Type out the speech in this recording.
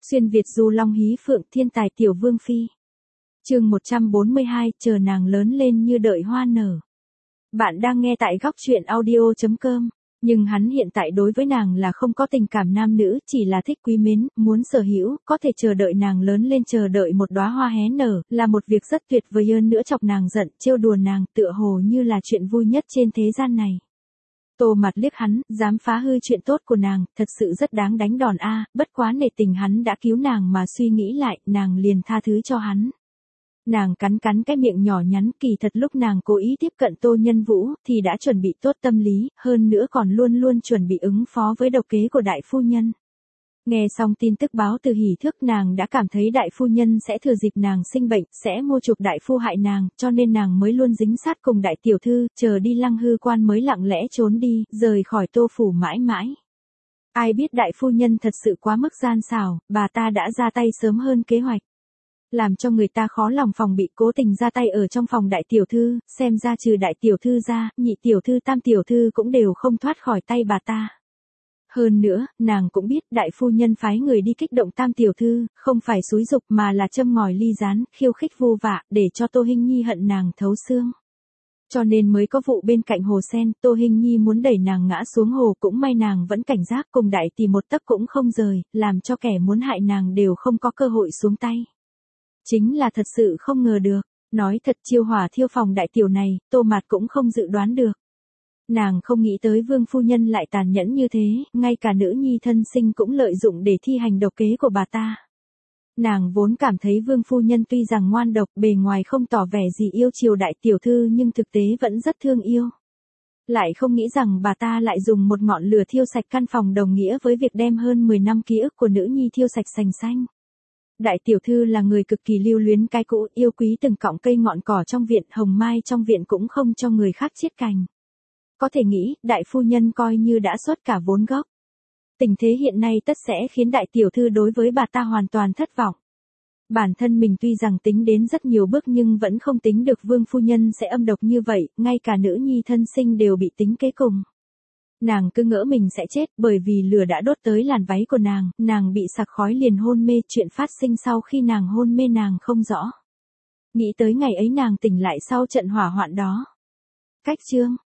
Xuyên Việt du long hí phượng thiên tài tiểu vương phi. Chương 142, chờ nàng lớn lên như đợi hoa nở. Bạn đang nghe tại góc truyện audio.com. Nhưng hắn hiện tại đối với nàng là không có tình cảm nam nữ, chỉ là thích quý mến, muốn sở hữu, có thể chờ đợi nàng lớn lên, chờ đợi một đóa hoa hé nở, là một việc rất tuyệt vời hơn nữa. Chọc nàng giận, trêu đùa nàng, tựa hồ như là chuyện vui nhất trên thế gian này. Tô Mạt liếc hắn, dám phá hư chuyện tốt của nàng, thật sự rất đáng đánh đòn a. Bất quá nể tình hắn đã cứu nàng mà suy nghĩ lại, nàng liền tha thứ cho hắn. Nàng cắn cắn cái miệng nhỏ nhắn, kỳ thật lúc nàng cố ý tiếp cận Tô Nhân Vũ, thì đã chuẩn bị tốt tâm lý, hơn nữa còn luôn luôn chuẩn bị ứng phó với độc kế của đại phu nhân. Nghe xong tin tức báo từ hỉ thước, nàng đã cảm thấy đại phu nhân sẽ thừa dịp nàng sinh bệnh, sẽ mua chuộc đại phu hại nàng, cho nên nàng mới luôn dính sát cùng đại tiểu thư, chờ đi Lăng Hư quan mới lặng lẽ trốn đi, rời khỏi Tô phủ mãi mãi. Ai biết đại phu nhân thật sự quá mức gian xảo, bà ta đã ra tay sớm hơn kế hoạch. Làm cho người ta khó lòng phòng bị, cố tình ra tay ở trong phòng đại tiểu thư, xem ra trừ đại tiểu thư ra, nhị tiểu thư tam tiểu thư cũng đều không thoát khỏi tay bà ta. Hơn nữa, nàng cũng biết đại phu nhân phái người đi kích động tam tiểu thư, không phải xúi dục mà là châm ngòi ly gián, khiêu khích vu vạ, để cho Tô Hinh Nhi hận nàng thấu xương. Cho nên mới có vụ bên cạnh hồ sen, Tô Hinh Nhi muốn đẩy nàng ngã xuống hồ, cũng may nàng vẫn cảnh giác, cùng đại tỷ một tấc cũng không rời, làm cho kẻ muốn hại nàng đều không có cơ hội xuống tay. Chính là thật sự không ngờ được, nói thật chiêu hỏa thiêu phòng đại tiểu này, Tô Mạt cũng không dự đoán được. Nàng không nghĩ tới vương phu nhân lại tàn nhẫn như thế, ngay cả nữ nhi thân sinh cũng lợi dụng để thi hành độc kế của bà ta. Nàng vốn cảm thấy vương phu nhân tuy rằng ngoan độc, bề ngoài không tỏ vẻ gì yêu chiều đại tiểu thư nhưng thực tế vẫn rất thương yêu. Lại không nghĩ rằng bà ta lại dùng một ngọn lửa thiêu sạch căn phòng, đồng nghĩa với việc đem hơn 10 năm ký ức của nữ nhi thiêu sạch sành xanh. Đại tiểu thư là người cực kỳ lưu luyến cái cũ, yêu quý từng cọng cây ngọn cỏ trong viện, hồng mai trong viện cũng không cho người khác chiết cành. Có thể nghĩ, đại phu nhân coi như đã xuất cả vốn gốc. Tình thế hiện nay tất sẽ khiến đại tiểu thư đối với bà ta hoàn toàn thất vọng. Bản thân mình tuy rằng tính đến rất nhiều bước nhưng vẫn không tính được vương phu nhân sẽ âm độc như vậy, ngay cả nữ nhi thân sinh đều bị tính kế cùng. Nàng cứ ngỡ mình sẽ chết, bởi vì lửa đã đốt tới làn váy của nàng bị sặc khói liền hôn mê, chuyện phát sinh sau khi nàng hôn mê nàng không rõ. Nghĩ tới ngày ấy nàng tỉnh lại sau trận hỏa hoạn đó. Cách chương